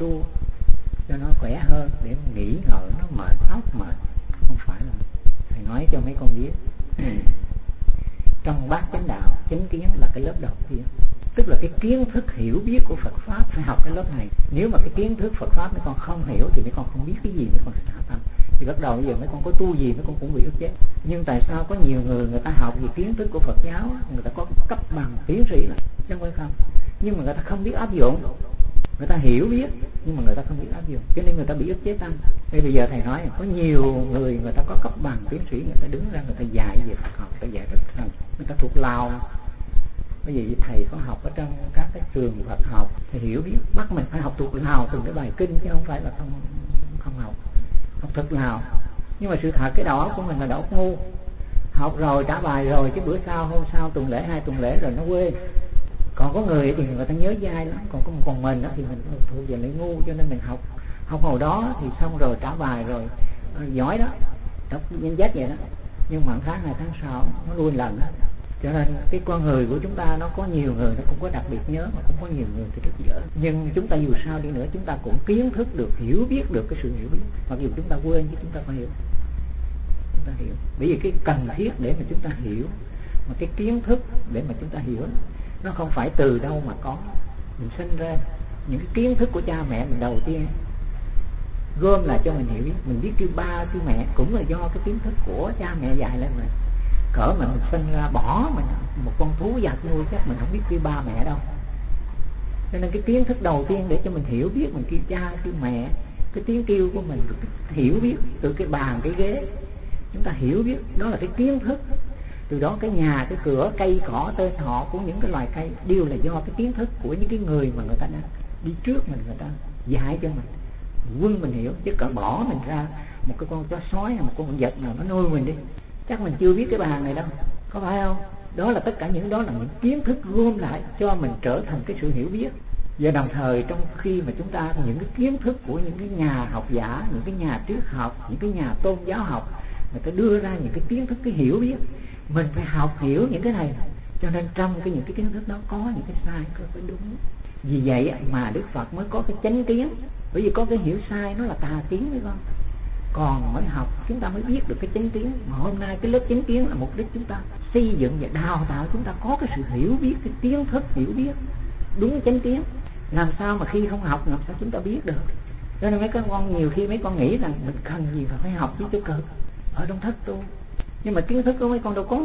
tu cho nó khỏe hơn, để nghỉ ngợi nó mệt óc mệt. Không phải là thầy nói cho mấy con biết. Trong bát chánh đạo, chánh kiến là cái lớp đầu tiên, tức là cái kiến thức hiểu biết của Phật pháp phải học cái lớp này. Nếu mà cái kiến thức Phật pháp mấy con không hiểu thì mấy con không biết cái gì, mấy con sẽ hạ tâm. Thì bắt đầu bây giờ mấy con có tu gì mấy con cũng bị ức chế. Nhưng tại sao có nhiều người ta học về kiến thức của Phật giáo, người ta có cấp bằng tiến sĩ là chứ không phải không, nhưng mà người ta không biết áp dụng. Người ta hiểu biết nhưng mà người ta không biết áp dụng, cho nên người ta bị ức chế tâm. Thế bây giờ thầy nói có nhiều người ta có cấp bằng tiến sĩ, người ta đứng ra người ta dạy về Phật học, người ta dạy rất thành, người ta thuộc lòng. Bởi vì thầy có học ở trong các cái trường Phật học thì hiểu biết, bắt mình phải học thuộc lòng từng cái bài kinh chứ không phải là không học thật nào. Nhưng mà sự thật cái đầu óc của mình là đầu óc ngu, học rồi trả bài rồi chứ bữa sau hôm sau tuần lễ 2 tuần lễ rồi nó quên. Còn có người thì người ta nhớ dai lắm, còn mình đó thì mình thuộc về lại ngu, cho nên mình học hồi đó thì xong rồi trả bài rồi giỏi đó, đọc nhân sách vậy đó, nhưng mà tháng 2 tháng sau nó lui lần đó. Cho nên cái con người của chúng ta nó có nhiều người nó cũng có đặc biệt nhớ, mà cũng có nhiều người thì rất dở. Nhưng chúng ta dù sao đi nữa chúng ta cũng kiến thức được, hiểu biết được cái sự hiểu biết, mặc dù chúng ta quên chứ chúng ta phải hiểu. Chúng ta hiểu, bởi vì cái cần thiết để mà chúng ta hiểu, mà cái kiến thức để mà chúng ta hiểu nó không phải từ đâu mà có. Mình sinh ra những cái kiến thức của cha mẹ mình đầu tiên gom là cho mình hiểu biết. Mình biết kêu ba kêu mẹ cũng là do cái kiến thức của cha mẹ dạy lên mình. Cỡ mình sinh ra bỏ mình một con thú vật nuôi chắc mình không biết kêu ba mẹ đâu. Cho nên cái kiến thức đầu tiên để cho mình hiểu biết, mình kêu cha kêu mẹ, cái tiếng kêu của mình, cái hiểu biết từ cái bàn cái ghế chúng ta hiểu biết, đó là cái kiến thức. Từ đó cái nhà, cái cửa, cây cỏ, tên họ của những cái loài cây đều là do cái kiến thức của những cái người mà người ta đã đi trước mình, người ta dạy cho mình. Quân mình hiểu, chứ cỡ bỏ mình ra một cái con chó sói hay một con vật nào nó nuôi mình đi, chắc mình chưa biết cái bàn này đâu, có phải không? Đó là tất cả những đó là những kiến thức gom lại cho mình trở thành cái sự hiểu biết. Và đồng thời trong khi mà chúng ta những cái kiến thức của những cái nhà học giả, những cái nhà triết học, những cái nhà tôn giáo học, người ta đưa ra những cái kiến thức, cái hiểu biết, mình phải học hiểu những cái này. Cho nên trong những cái kiến thức đó có những cái sai, có cái đúng. Vì vậy mà Đức Phật mới có cái chánh kiến, bởi vì có cái hiểu sai nó là tà kiến đấy con. Còn mới học chúng ta mới biết được cái chánh kiến. Mà hôm nay cái lớp chánh kiến là mục đích chúng ta xây dựng và đào tạo chúng ta có cái sự hiểu biết, cái kiến thức hiểu biết đúng chánh kiến. Làm sao mà khi không học làm sao chúng ta biết được. Cho nên mấy con nhiều khi mấy con nghĩ rằng mình cần gì phải học chứ cực ở trong thất tu. Nhưng mà kiến thức của mấy con đâu có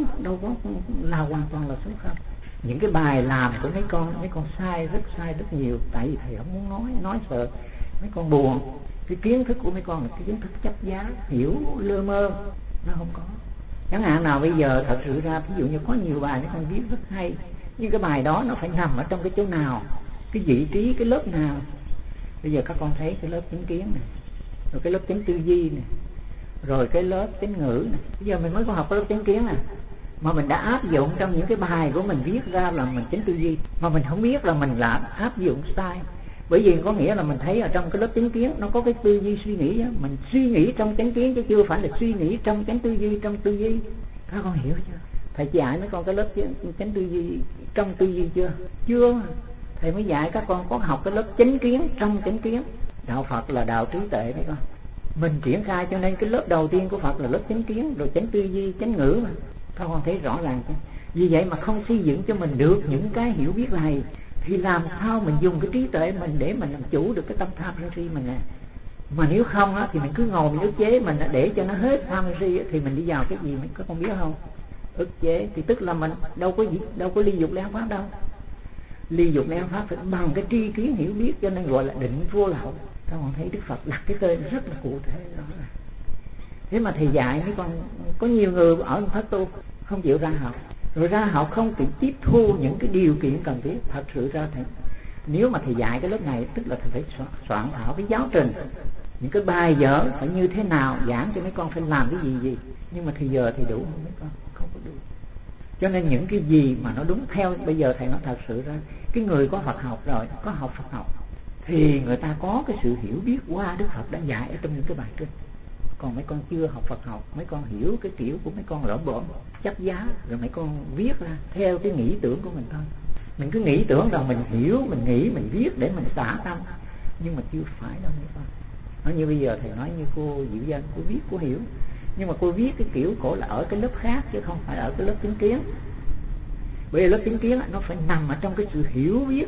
là hoàn toàn là số không. Những cái bài làm của mấy con sai rất nhiều. Tại vì thầy không muốn nói sợ mấy con buồn. Cái kiến thức của mấy con là cái kiến thức chấp giá, hiểu lơ mơ, nó không có. Chẳng hạn nào bây giờ thật sự ra ví dụ như có nhiều bài mấy con viết rất hay, nhưng cái bài đó nó phải nằm ở trong cái chỗ nào, cái vị trí, cái lớp nào. Bây giờ các con thấy cái lớp chánh kiến này, rồi cái lớp chánh tư duy này, rồi cái lớp chánh ngữ này. Bây giờ mình mới có học cái lớp chánh kiến này, mà mình đã áp dụng trong những cái bài của mình viết ra là mình chánh tư duy, mà mình không biết là mình đã áp dụng sai. Bởi vì có nghĩa là mình thấy ở trong cái lớp chánh kiến nó có cái tư duy suy nghĩ đó. Mình suy nghĩ trong chánh kiến chứ chưa phải là suy nghĩ trong chánh tư duy, trong tư duy. Các con hiểu chưa? Thầy dạy mấy con cái lớp chánh tư duy trong tư duy chưa? Chưa. Thầy mới dạy các con có học cái lớp chánh kiến trong chánh kiến. Đạo Phật là đạo trí tuệ đấy con. Mình triển khai cho nên cái lớp đầu tiên của Phật là lớp chánh kiến, rồi chánh tư duy, chánh ngữ mà. Các con thấy rõ ràng chứ? Vì vậy mà không xây dựng cho mình được những cái hiểu biết này thì làm sao mình dùng cái trí tuệ mình để mình làm chủ được cái tâm tham sân si mình nè. Mà nếu không á thì mình cứ ngồi mình ức chế mình để cho nó hết tham sân si thì mình đi vào cái gì mình có không biết không? Ức chế thì tức là mình đâu có ly dục ly pháp đâu. Ly dục ly pháp phải bằng cái tri kiến hiểu biết, cho nên gọi là định vô lậu. Các bạn thấy Đức Phật đặt cái tên rất là cụ thể đó. Thế mà thầy dạy mấy con có nhiều người ở thất tu không chịu ra học, rồi ra học không chịu tiếp thu những cái điều kiện cần thiết. Thật sự ra thầy, nếu mà thầy dạy cái lớp này tức là thầy phải soạn thảo cái giáo trình, những cái bài vở phải như thế nào, giảng cho mấy con phải làm cái gì. Nhưng mà thì giờ thì đủ không mấy con? Không có đủ. Cho nên những cái gì mà nó đúng theo bây giờ thầy nói thật sự ra, cái người có Phật học rồi, có học Phật học thì người ta có cái sự hiểu biết qua Đức Phật đã dạy ở trong những cái bài kinh. Còn mấy con chưa học Phật học, mấy con hiểu cái kiểu của mấy con lỡm bỡm chấp giá, rồi mấy con viết ra theo cái nghĩ tưởng của mình thôi. Mình cứ nghĩ tưởng rằng mình hiểu, mình nghĩ, mình viết để mình xả tâm. nhưng mà chưa phải đâu mấy con. Nói như bây giờ thầy nói như cô Diệu Dân, cô viết cô hiểu, nhưng mà cô viết cái kiểu cổ là ở cái lớp khác chứ không phải ở cái lớp chánh kiến. Bởi vì lớp chánh kiến nó phải nằm ở trong cái sự hiểu biết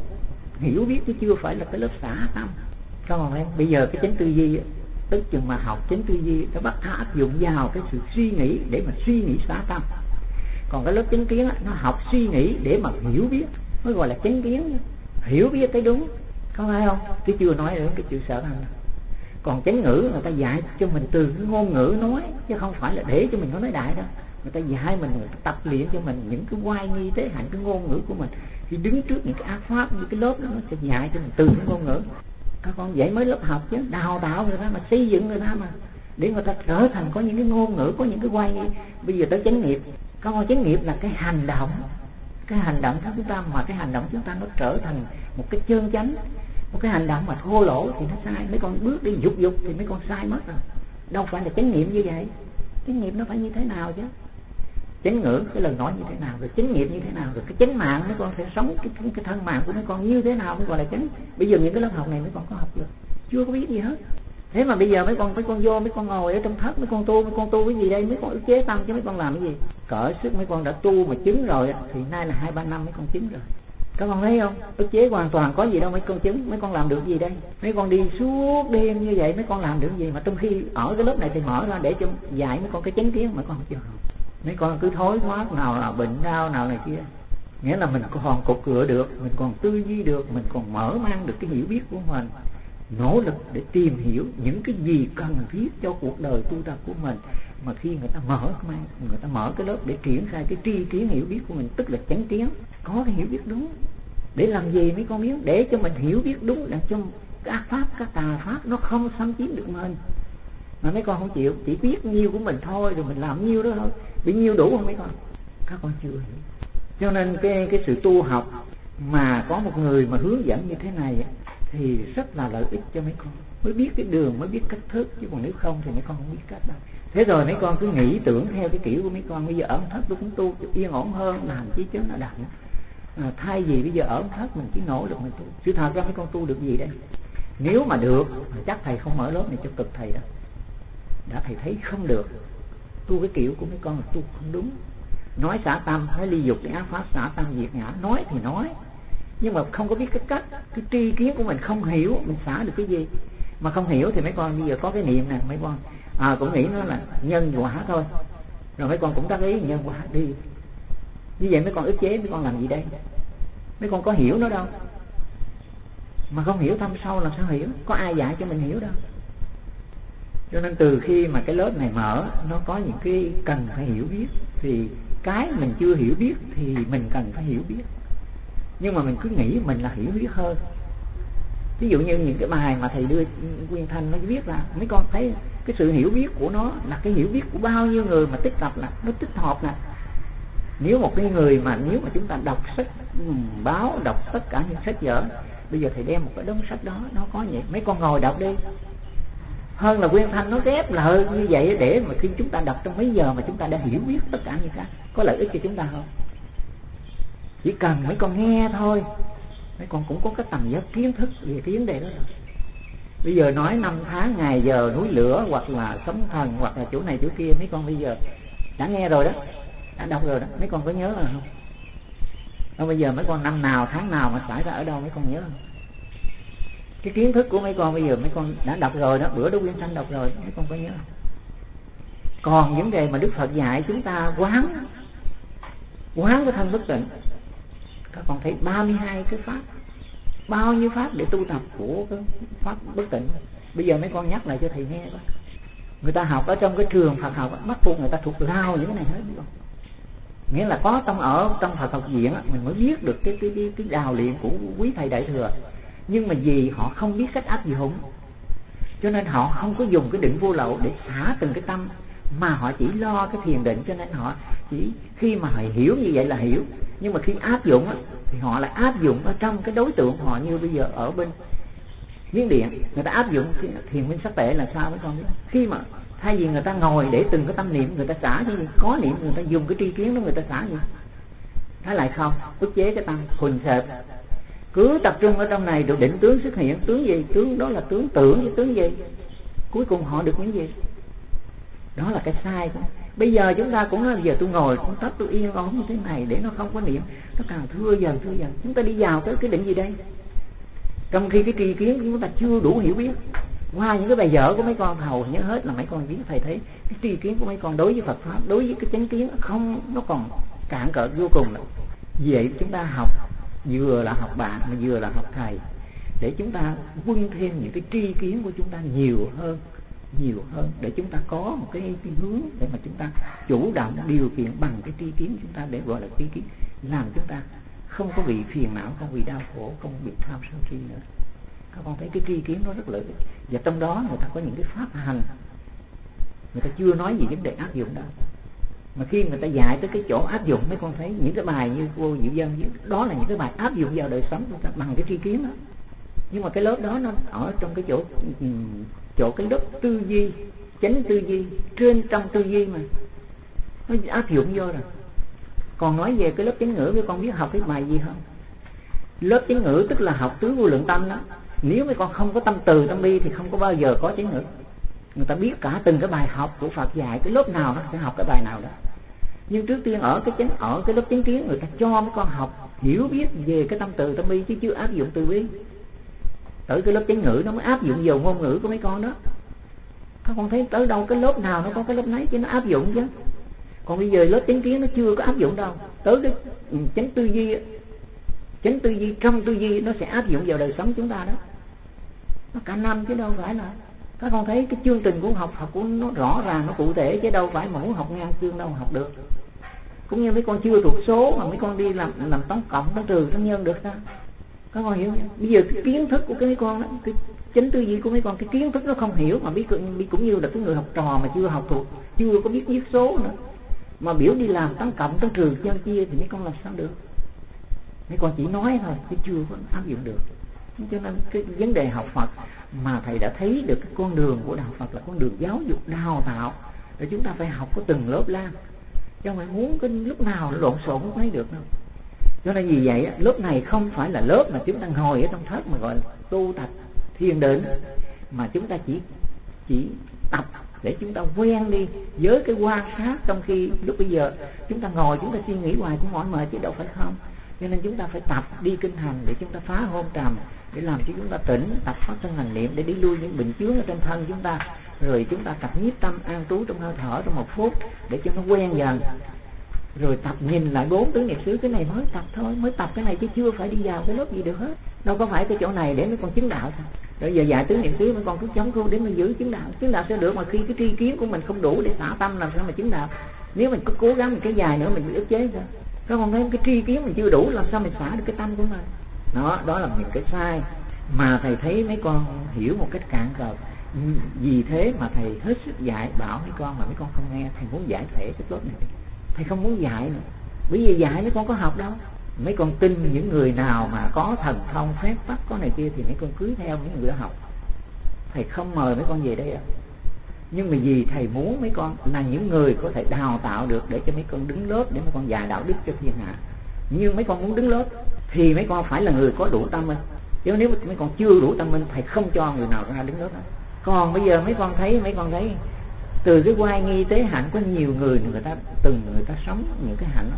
chứ chưa phải là cái lớp xả tâm. Còn em bây giờ cái chánh tư duy, tức chừng mà học chánh tư duy nó bắt áp dụng vào cái sự suy nghĩ để mà suy nghĩ xả tâm. Còn cái lớp chánh kiến nó học suy nghĩ để mà hiểu biết, mới gọi là chánh kiến, hiểu biết cái đúng, có phải không? Chứ chưa nói đến cái chữ sở hành. Còn chánh ngữ người ta dạy cho mình từ cái ngôn ngữ nói, chứ không phải là để cho mình nói đại đâu. Người ta dạy mình, người ta tập luyện cho mình những cái oai nghi tế hạnh cái ngôn ngữ của mình. Khi đứng trước những cái ác pháp như cái lớp đó, nó sẽ dạy cho mình từ cái ngôn ngữ. Các con dạy mới lớp học chứ, đào tạo người ta mà, xây dựng người ta mà, để người ta trở thành có những cái ngôn ngữ, có những cái oai nghi. Bây giờ tới chánh nghiệp, các con chánh nghiệp là cái hành động của chúng ta, mà cái hành động chúng ta nó trở thành một cái chân chánh. Một cái hành động mà thô lỗ thì nó sai, mấy con bước đi dục thì mấy con sai mất rồi. Đâu phải là chánh niệm như vậy. Chánh niệm nó phải như thế nào chứ? Chánh ngữ cái lời nói như thế nào, rồi chánh nghiệp như thế nào, rồi cái chánh mạng mấy con phải sống cái thân mạng của mấy con như thế nào mới gọi là chánh. Bây giờ những cái lớp học này mấy con có học chưa? Chưa có biết gì hết. Thế mà bây giờ mấy con vô, mấy con ngồi ở trong thất, mấy con tu cái gì đây? Mấy con ức chế tâm chứ mấy con làm cái gì? Cỡ sức mấy con đã tu mà chứng rồi thì nay là 2-3 năm mấy con chứng rồi. Các con thấy không? Ức chế hoàn toàn có gì đâu mấy con chứng, mấy con làm được gì đây? Mấy con đi suốt đêm như vậy mấy con làm được gì? Mà trong khi ở cái lớp này thì mở ra để cho dạy mấy con cái chánh kiến mà con không chịu học. Mấy con cứ thối thoát, nào là bệnh đau, nào là kia. Nghĩa là mình còn cột cửa được, mình còn tư duy được, mình còn mở mang được cái hiểu biết của mình, nỗ lực để tìm hiểu những cái gì cần thiết cho cuộc đời tu tập của mình. Mà khi người ta mở cái lớp để triển khai cái tri kiến hiểu biết của mình, tức là chánh kiến, có cái hiểu biết đúng. Để làm gì mấy con biết? Để cho mình hiểu biết đúng, để cho cái ác pháp, cái tà pháp nó không xâm chiếm được mình. Mà mấy con không chịu, chỉ biết nhiêu của mình thôi, rồi mình làm nhiêu đó thôi. Bị nhiêu đủ không mấy con? Các con chưa hiểu. Cho nên cái sự tu học mà có một người mà hướng dẫn như thế này thì rất là lợi ích cho mấy con. Mới biết cái đường, mới biết cách thức, chứ còn nếu không thì mấy con không biết cách đâu. Thế rồi mấy con cứ nghĩ tưởng theo cái kiểu của mấy con. Bây giờ ở thất tôi cũng tu yên ổn hơn, làm chí chớ nó đặng. Thay vì bây giờ ở thất mình chỉ nỗ lực mình tu. Chứ thật ra mấy con tu được gì đây? Nếu mà được chắc thầy không mở lớp này cho cực thầy đâu. Đã thầy thấy không được, tu cái kiểu của mấy con là tu không đúng. Nói xả tâm, nói ly dục cái ác pháp, xả tâm diệt ngã, nói thì nói, nhưng mà không có biết cái cách, cái tri kiến của mình không hiểu mình xả được cái gì. Mà không hiểu thì mấy con bây giờ có cái niệm nè, mấy con cũng nghĩ nó là nhân quả thôi, rồi mấy con cũng đắc ý nhân quả đi. Như vậy mấy con ức chế, mấy con làm gì đây? Mấy con có hiểu nó đâu. Mà không hiểu thâm sâu làm sao hiểu? Có ai dạy cho mình hiểu đâu. Cho nên từ khi mà cái lớp này mở, nó có những cái cần phải hiểu biết. Thì cái mình chưa hiểu biết thì mình cần phải hiểu biết. Nhưng mà mình cứ nghĩ mình là hiểu biết hơn. Ví dụ như những cái bài mà thầy đưa Quyên Thanh nó viết ra, mấy con thấy cái sự hiểu biết của nó là cái hiểu biết của bao nhiêu người mà tích tập, là nó tích hợp nè. Nếu một cái người mà nếu mà chúng ta đọc sách báo, đọc tất cả những sách vở, bây giờ thầy đem một cái đống sách đó, nó có vậy, mấy con ngồi đọc đi. Hơn là Quyên Thanh nó ghép lời như vậy để mà khi chúng ta đọc trong mấy giờ mà chúng ta đã hiểu biết tất cả những cái, có lợi ích cho chúng ta không? Chỉ cần mấy con nghe thôi, mấy con cũng có cái tầm giác kiến thức về cái vấn đề đó rồi. Bây giờ nói 5 tháng ngày giờ núi lửa, hoặc là sấm thần, hoặc là chỗ này chỗ kia, mấy con bây giờ đã nghe rồi đó, đã đọc rồi đó, mấy con có nhớ là không? Không, bây giờ mấy con năm nào tháng nào mà xảy ra ở đâu mấy con nhớ không? Cái kiến thức của mấy con bây giờ mấy con đã đọc rồi đó, bữa đó Quyên Thanh đọc rồi, mấy con có nhớ không? Còn vấn đề mà Đức Phật dạy chúng ta quán cái thân bất tịnh, các con thấy 32 cái pháp, bao nhiêu pháp để tu tập của cái pháp bất tịnh. Bây giờ mấy con nhắc lại cho thầy nghe đó. Người ta học ở trong cái trường Phật học, bắt buộc người ta thuộc lao những cái này hết. Nghĩa là có ở trong Phật học viện mình mới biết được cái đào luyện của quý thầy Đại Thừa. Nhưng mà vì họ không biết cách áp dụng, cho nên họ không có dùng cái định vô lậu để xả từng cái tâm, mà họ chỉ lo cái thiền định. Cho nên họ chỉ khi mà họ hiểu như vậy là hiểu, nhưng mà khi áp dụng thì họ lại áp dụng ở trong cái đối tượng họ. Như bây giờ ở bên Miến Điện, người ta áp dụng thiền minh sắc tệ là sao mấy con biết? Khi mà thay vì người ta ngồi để từng cái tâm niệm người ta xả, chứ có niệm người ta dùng cái tri kiến đó người ta xả gì? Thế lại không, ức chế cái tâm, huỳnh sệt. Cứ tập trung ở trong này rồi định tướng xuất hiện. Tướng gì? Tướng đó là tướng tưởng chứ tướng gì? Cuối cùng họ được những gì? Đó là cái sai của. Bây giờ chúng ta cũng nói bây giờ tôi ngồi tôi tắt tôi yên ổn như thế này để nó không có niệm, nó càng thưa dần. Chúng ta đi vào tới cái định gì đây? Trong khi cái tri kiến của chúng ta chưa đủ hiểu biết. Qua những cái bài vở của mấy con hầu nhớ hết là mấy con biết thầy thấy cái tri kiến của mấy con đối với Phật pháp, đối với cái chánh kiến không, nó còn cạn cợt vô cùng. Vậy chúng ta học vừa là học bạn mà vừa là học thầy, để chúng ta quân thêm những cái tri kiến của chúng ta nhiều hơn, để chúng ta có một cái hướng để mà chúng ta chủ động điều khiển bằng cái tri kiến chúng ta, để gọi là tri kiến làm chúng ta không có bị phiền não, không bị đau khổ, không bị tham sân si nữa. Các con thấy cái tri kiến nó rất lợi ích, và trong đó người ta có những cái pháp hành, người ta chưa nói gì vấn đề áp dụng đâu, mà khi người ta dạy tới cái chỗ áp dụng, mấy con thấy những cái bài như cô Diệu Dân đó là những cái bài áp dụng vào đời sống chúng ta bằng cái tri kiến đó. Nhưng mà cái lớp đó nó ở trong cái chỗ cái lớp tư duy, chánh tư duy, trên trong tư duy mà nó áp dụng vô rồi. Còn nói về cái lớp chánh ngữ, mấy con biết học cái bài gì không? Lớp chánh ngữ tức là học tứ vô lượng tâm đó. Nếu mấy con không có tâm từ tâm bi thì không có bao giờ có chánh ngữ. Người ta biết cả từng cái bài học của Phật dạy cái lớp nào nó sẽ học cái bài nào đó. Nhưng trước tiên ở cái lớp chánh kiến người ta cho mấy con học hiểu biết về cái tâm từ tâm bi chứ chưa áp dụng từ bi. Tới cái lớp chánh ngữ nó mới áp dụng vào ngôn ngữ của mấy con đó. Các con thấy tới đâu cái lớp nào nó có cái lớp nấy chứ nó áp dụng chứ. Còn bây giờ lớp chánh kiến nó chưa có áp dụng đâu. Tới cái chánh tư duy trong tư duy nó sẽ áp dụng vào đời sống chúng ta đó. Nó cả năm chứ đâu phải là. Các con thấy cái chương trình của học của nó rõ ràng, nó cụ thể chứ đâu phải mà muốn học ngang chương đâu học được. Cũng như mấy con chưa thuộc số mà mấy con đi làm toán cộng, toán trừ, toán nhân được sao? Các con hiểu không? Bây giờ cái kiến thức của cái mấy con đó, cái chánh tư duy của mấy con, cái kiến thức nó không hiểu mà cũng như là cái người học trò mà chưa học thuộc, chưa có biết viết số nữa, mà biểu đi làm toán cộng, toán trừ, nhân chia thì mấy con làm sao được? Mấy con chỉ nói thôi chứ chưa có áp dụng được. Cho nên cái vấn đề học Phật mà thầy đã thấy được cái con đường của đạo Phật là con đường giáo dục đào tạo, để chúng ta phải học có từng lớp lan, chứ không phải muốn cái lúc nào lộn xộn cũng thấy được đâu. Cho nên vì vậy lớp này không phải là lớp mà chúng ta ngồi ở trong thất mà gọi là tu tập thiền định, mà chúng ta chỉ tập để chúng ta quen đi với cái quan sát, trong khi lúc bây giờ chúng ta ngồi chúng ta suy nghĩ hoài cũng mỏi mệt chứ đâu phải không. Cho nên chúng ta phải tập đi kinh hành để chúng ta phá hôn trầm, để làm cho chúng ta tỉnh, tập phát thân hành niệm để đi lui những bệnh chướng ở trong thân chúng ta, rồi chúng ta tập nhiếp tâm an trú trong hơi thở trong 1 phút để cho nó quen dần, rồi tập nhìn lại 4 tứ niệm xứ. Cái này mới tập thôi, mới tập cái này chứ chưa phải đi vào cái lớp gì được hết. Đâu có phải cái chỗ này để mấy con chứng đạo sao? Rồi giờ dạy tứ niệm xứ mấy con cứ chống khu để mà giữ chứng đạo. Chứng đạo sẽ được mà khi cái tri kiến của mình không đủ để xả tâm làm sao mà chứng đạo? Nếu mình cứ cố gắng một cái dài nữa mình bị ức chế sao? Các con thấy cái tri kiến mình chưa đủ làm sao mình xả được cái tâm của mình? Đó là những cái sai mà thầy thấy mấy con hiểu một cách cạn cợt. Vì thế mà thầy hết sức dạy bảo mấy con mà mấy con không nghe. Thầy muốn giải thể cái lớp này, thầy không muốn dạy nữa. Bởi vì dạy mấy con có học đâu. Mấy con tin những người nào mà có thần thông phép tắc có này kia thì mấy con cưới theo những người đó học. Thầy không mời mấy con về đây đâu. Nhưng mà vì thầy muốn mấy con là những người có thể đào tạo được để cho mấy con đứng lớp, để mấy con dạy đạo đức cho thiên hạ. Nhưng mấy con muốn đứng lớp thì mấy con phải là người có đủ tâm minh. Chứ nếu mấy con chưa đủ tâm minh, thầy không cho người nào ra đứng lớp đó. Còn bây giờ mấy con thấy từ cái oai nghi tế hạnh có nhiều người người ta sống những cái hạnh đó.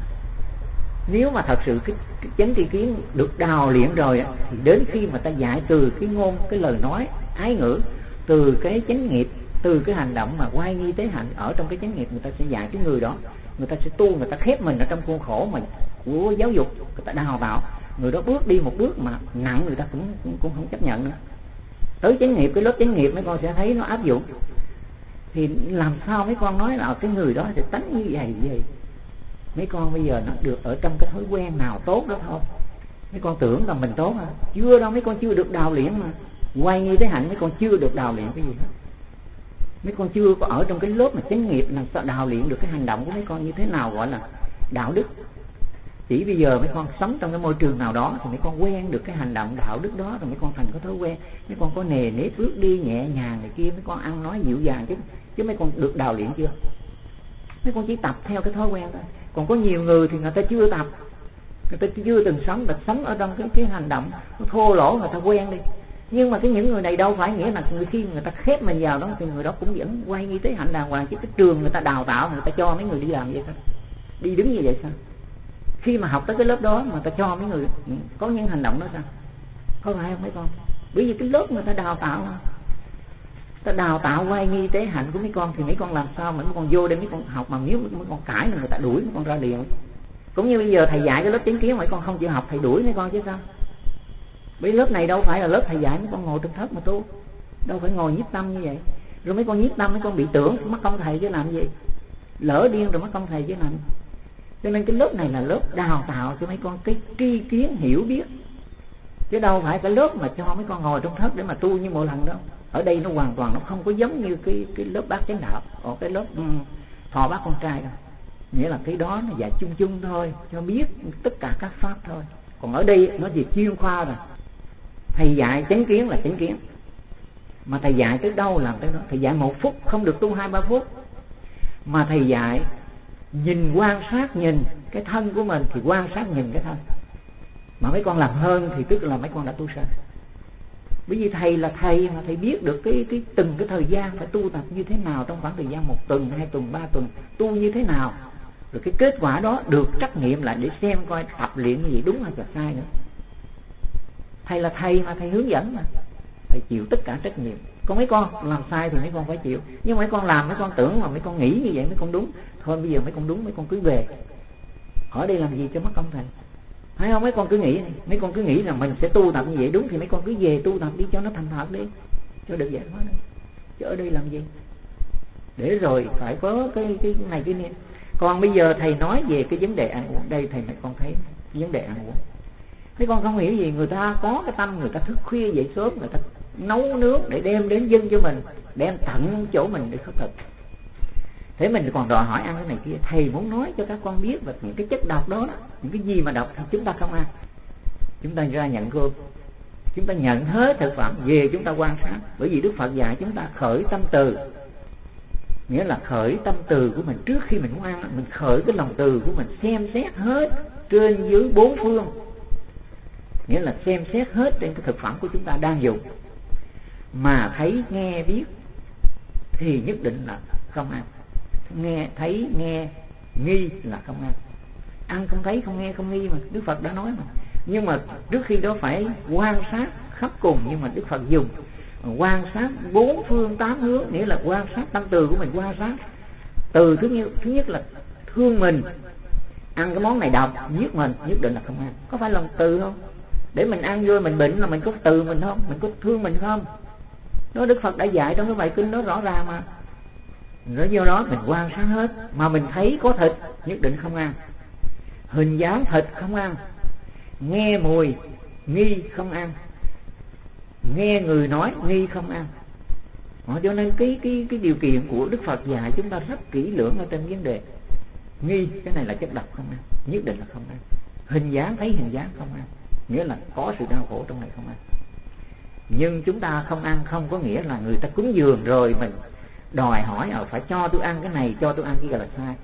Nếu mà thật sự cái chánh tri kiến được đào luyện rồi thì đến khi mà ta dạy từ cái ngôn, cái lời nói ái ngữ, từ cái chánh nghiệp, từ cái hành động mà oai nghi tế hạnh ở trong cái chánh nghiệp, người ta sẽ dạy cái người đó, người ta sẽ tu, người ta khép mình ở trong khuôn khổ mà của giáo dục, người ta đào tạo, người đó bước đi một bước mà nặng người ta cũng không chấp nhận nữa. Tới chánh nghiệp, cái lớp chánh nghiệp mấy con sẽ thấy nó áp dụng. Thì làm sao mấy con nói là cái người đó sẽ tánh như vậy gì? Mấy con bây giờ nó được ở trong cái thói quen nào tốt đó thôi. Mấy con tưởng là mình tốt hả? Chưa đâu, mấy con chưa được đào luyện mà. Quay như thế hạnh mấy con chưa được đào luyện cái gì hết. Mấy con chưa có ở trong cái lớp mà chánh nghiệp làm sao đào luyện được cái hành động của mấy con như thế nào gọi là đạo đức. Chỉ bây giờ mấy con sống trong cái môi trường nào đó thì mấy con quen được cái hành động đạo đức đó, rồi mấy con thành có thói quen, mấy con có nề nếp bước đi nhẹ nhàng này kia, mấy con ăn nói dịu dàng chứ mấy con được đào luyện chưa? Mấy con chỉ tập theo cái thói quen thôi. Còn có nhiều người thì người ta chưa tập, người ta chưa từng sống, ta sống ở trong cái hành động nó thô lỗ, người ta quen đi. Nhưng mà những người này đâu phải nghĩa là khi người ta khép mình vào đó thì người đó cũng vẫn quay như thế hạnh đàng hoàng. Chứ cái trường người ta đào tạo, người ta cho mấy người đi làm vậy sao? Đi đứng như vậy sao? Khi mà học tới cái lớp đó mà ta cho mấy người có những hành động đó sao? Có phải không mấy con? Bởi vì cái lớp người ta đào tạo mà, ta đào tạo quay nghi tế hạnh của mấy con, thì mấy con làm sao mà mấy con vô đây mấy con học mà nếu mấy con cãi là người ta đuổi mấy con ra liền. Cũng như bây giờ thầy dạy cái lớp chánh kiến, mấy con không chịu học thầy đuổi mấy con chứ sao? Bởi lớp này đâu phải là lớp thầy dạy mấy con ngồi trong thất mà tu, đâu phải ngồi nhiếp tâm như vậy. Rồi mấy con nhiếp tâm mấy con bị tưởng mất công thầy chứ làm gì, lỡ điên rồi mất công thầy chứ làm. Cho nên cái lớp này là lớp đào tạo cho mấy con cái tri kiến hiểu biết, chứ đâu phải cái lớp mà cho mấy con ngồi trong thất để mà tu như mỗi lần đâu. Ở đây nó hoàn toàn nó không có giống như cái lớp bác chánh đạo, ở cái lớp thọ bác con trai đâu. Nghĩa là cái đó nó dạy chung chung thôi, cho biết tất cả các pháp thôi. Còn ở đây nó về chuyên khoa rồi. Thầy dạy chánh kiến là chánh kiến, mà thầy dạy tới đâu làm tới đó. Thầy dạy 1 phút không được tu 2-3 phút, mà thầy dạy nhìn quan sát nhìn cái thân của mình thì quan sát nhìn cái thân. Mà mấy con làm hơn thì tức là mấy con đã tu sai. Bởi vì thầy là thầy mà thầy biết được cái từng cái thời gian phải tu tập như thế nào, trong khoảng thời gian 1 tuần, 2 tuần, 3 tuần tu như thế nào, rồi cái kết quả đó được trắc nghiệm lại để xem coi tập luyện như vậy đúng hay là sai nữa. Thầy là thầy mà, thầy hướng dẫn mà, thầy chịu tất cả trách nhiệm. Còn mấy con làm sai thì mấy con phải chịu. Nhưng mấy con làm, mấy con tưởng mà mấy con nghĩ như vậy mấy con đúng. Thôi bây giờ mấy con đúng, mấy con cứ về. Ở đây làm gì cho mất công thầy? Phải không? Mấy con cứ nghĩ, mấy con cứ nghĩ là mình sẽ tu tập như vậy đúng, thì mấy con cứ về tu tập đi cho nó thành thật đi, cho được giải thoát đi. Chứ ở đây làm gì? Để rồi phải có cái này cái này. Còn bây giờ thầy nói về cái vấn đề ăn uống, đây thầy mấy con thấy cái vấn đề ăn uống. Mấy con không hiểu gì, người ta có cái tâm, người ta thức khuya dậy sớm, người ta nấu nướng để đem đến dâng cho mình, đem tận chỗ mình để khất thực. Thế mình còn đòi hỏi ăn cái này kia. Thầy muốn nói cho các con biết về những cái chất độc đó, những cái gì mà độc thì chúng ta không ăn. Chúng ta ra nhận cơm, chúng ta nhận hết thực phẩm về, chúng ta quan sát. Bởi vì Đức Phật dạy chúng ta khởi tâm từ, nghĩa là khởi tâm từ của mình trước khi mình muốn ăn. Mình khởi cái lòng từ của mình, xem xét hết trên dưới 4 phương, nghĩa là xem xét hết trên cái thực phẩm của chúng ta đang dùng, mà thấy nghe biết thì nhất định là không ăn. Nghe thấy nghe nghi là không ăn. Ăn không thấy không nghe không nghi mà Đức Phật đã nói mà. Nhưng mà trước khi đó phải quan sát khắp cùng. Nhưng mà Đức Phật dùng quan sát 4 phương 8 hướng, nghĩa là quan sát tâm từ của mình. Quan sát từ thứ nhất là thương mình, ăn cái món này độc giết mình, nhất định là không ăn. Có phải lòng từ không? Để mình ăn vô mình bệnh là mình có từ mình không? Mình có thương mình không? Đó Đức Phật đã dạy trong cái bài kinh đó rõ ràng mà. Rồi do đó mình quan sát hết, mà mình thấy có thịt nhất định không ăn, hình dáng thịt không ăn, nghe mùi nghi không ăn, nghe người nói nghi không ăn. Cho nên cái điều kiện của Đức Phật dạy chúng ta rất kỹ lưỡng ở trên vấn đề nghi. Cái này là chất độc không ăn, nhất định là không ăn. Hình dáng thấy hình dáng không ăn, nghĩa là có sự đau khổ trong này không ăn. Nhưng chúng ta không ăn không có nghĩa là người ta cúng dường rồi mình đòi hỏi phải cho tôi ăn cái này, cho tôi ăn cái là sai.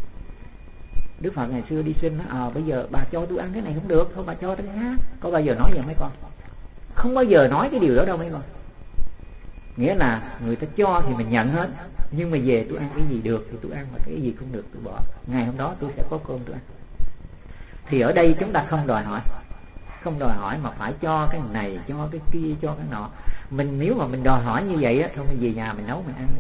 Đức Phật ngày xưa đi xin nói bây giờ bà cho tôi ăn cái này không được, thôi bà cho cái khác. Có bao giờ nói vậy mấy con? Không bao giờ nói cái điều đó đâu mấy con. Nghĩa là người ta cho thì mình nhận hết, nhưng mà về tôi ăn cái gì được thì tôi ăn, mà cái gì không được tôi bỏ. Ngày hôm đó tôi sẽ có cơm tôi ăn. Thì ở đây chúng ta không đòi hỏi mà phải cho cái này, cho cái kia, cho cái nọ. Mình nếu mà mình đòi hỏi như vậy á, thôi mình về nhà mình nấu mình ăn đi.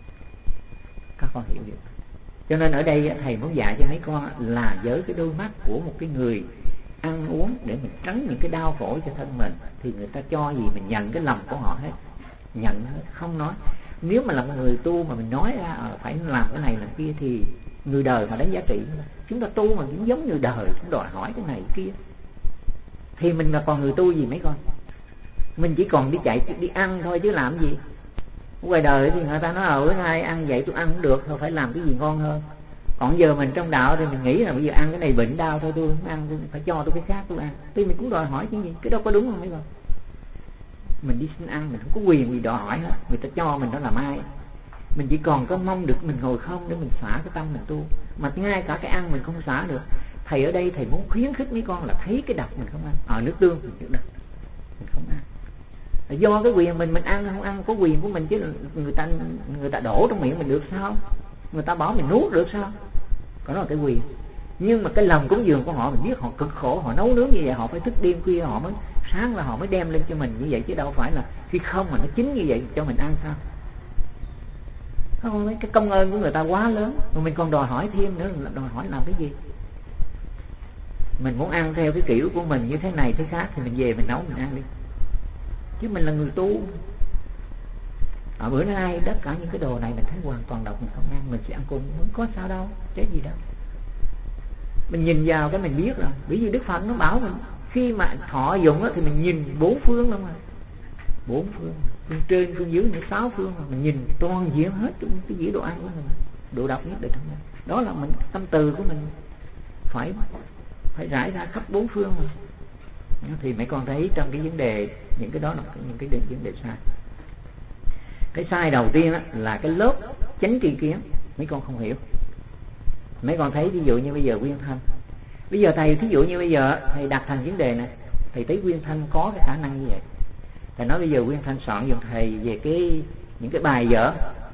Các con hiểu được. Cho nên ở đây thầy muốn dạy cho mấy con là với cái đôi mắt của một cái người ăn uống để mình tránh những cái đau khổ cho thân mình, thì người ta cho gì mình nhận cái lòng của họ hết, nhận hết, không nói. Nếu mà là một người tu mà mình nói ra phải làm cái này làm kia thì người đời mà đánh giá trị. Chúng ta tu mà cũng giống người đời, cũng đòi hỏi cái này kia, thì mình là còn người tu gì mấy con? Mình chỉ còn đi chạy đi ăn thôi chứ làm gì. Ngoài đời thì người ta nói bữa nay ăn vậy tôi ăn không được, thôi phải làm cái gì ngon hơn. Còn giờ mình trong đạo thì mình nghĩ là bây giờ ăn cái này bệnh đau thôi, tôi không ăn, tôi phải cho tôi cái khác tôi ăn. Tuy mình cũng đòi hỏi chứ gì, cái đó có đúng không mấy con? Mình đi xin ăn mình không có quyền gì đòi hỏi hết, người ta cho mình đó làm ai. Mình chỉ còn có mong được mình ngồi không để mình xả cái tâm mình tu. Mà ngay cả cái ăn mình không xả được Thầy ở đây thầy muốn khuyến khích mấy con là thấy cái độc mình không ăn. Nước tương mình độc mình không ăn. Do cái quyền mình ăn không ăn có quyền của mình, chứ người ta đổ trong miệng mình được sao? Người ta bảo mình nuốt được sao? Đó là cái quyền. Nhưng mà cái lòng cúng dường của họ, mình biết họ cực khổ, họ nấu nướng như vậy, họ phải thức đêm khuya, họ mới sáng là họ mới đem lên cho mình như vậy, chứ đâu phải là khi không mà nó chín như vậy cho mình ăn sao? Không, cái công ơn của người ta quá lớn, mà mình còn đòi hỏi thêm nữa, là đòi hỏi làm cái gì? Mình muốn ăn theo cái kiểu của mình như thế này thế khác thì mình về mình nấu mình ăn đi, chứ mình là người tu. Bữa nay tất cả những cái đồ này mình thấy hoàn toàn độc, mình không ăn, mình sẽ ăn cùng, không có sao đâu, chết gì đâu. Mình nhìn vào cái mình biết rồi. Bởi vì Đức Phật nó bảo mình khi mà thọ dụng thì mình nhìn bốn phương đâu mà, bốn phương, phương trên phương dưới nữa, 6 phương mà mình nhìn toàn diện hết cái dĩa đồ ăn của mình, độ độc nhất định trong mình. Đó là mình tâm từ của mình phải rải ra khắp bốn phương mà. Thì mấy con thấy trong cái vấn đề, những cái đó là những cái vấn đề sai. Cái sai đầu tiên là cái lớp chánh tri kiến mấy con không hiểu. Mấy con thấy ví dụ như bây giờ Quyên Thanh, bây giờ thầy thí dụ như bây giờ thầy đặt thành vấn đề này, thầy thấy Quyên Thanh có cái khả năng như vậy, thầy nói bây giờ Quyên Thanh soạn giùm thầy về những cái bài vở,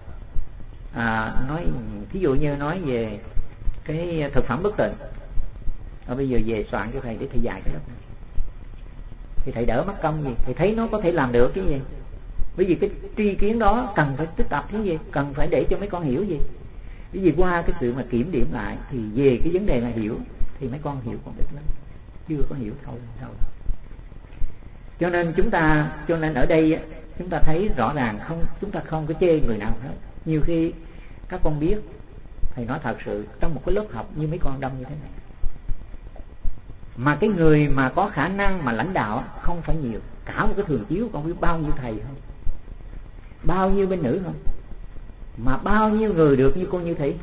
nói thí dụ như nói về cái thực phẩm bất tịnh, bây giờ về soạn cho thầy để thầy dạy cái lớp này, thì thầy đỡ mất công gì, thầy thấy nó có thể làm được cái gì. Bởi vì cái tri kiến đó cần phải tích tập cái gì, cần phải để cho mấy con hiểu gì. Bởi vì qua cái sự mà kiểm điểm lại thì về cái vấn đề mà hiểu thì mấy con hiểu còn ít lắm, chưa có hiểu sâu đâu. Cho nên ở đây chúng ta thấy rõ ràng chúng ta không có chê người nào hết. Nhiều khi các con biết, thầy nói thật sự, trong một cái lớp học như mấy con đông như thế này, mà cái người mà có khả năng mà lãnh đạo không phải nhiều. Cả một cái thường chiếu con biết bao nhiêu thầy không, bao nhiêu bên nữ không, mà bao nhiêu người được như cô Như Thị,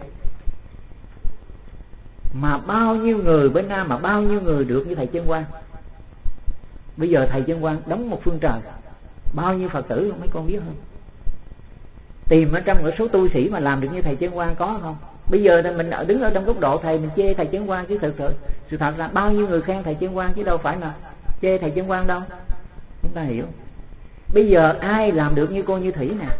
mà bao nhiêu người bên Nam, mà bao nhiêu người được như thầy Chân Quang. Bây giờ thầy Chân Quang đóng một phương trời, bao nhiêu Phật tử không mấy con biết không? Tìm ở trong số tu sĩ mà làm được như thầy Chân Quang có không? Bây giờ mình đứng ở trong góc độ thầy, mình chê thầy Chân Quang, chứ sự thật là bao nhiêu người khen thầy Chân Quang, chứ đâu phải là chê thầy Chân Quang đâu. Chúng ta hiểu. Bây giờ ai làm được như cô Như Thủy nè,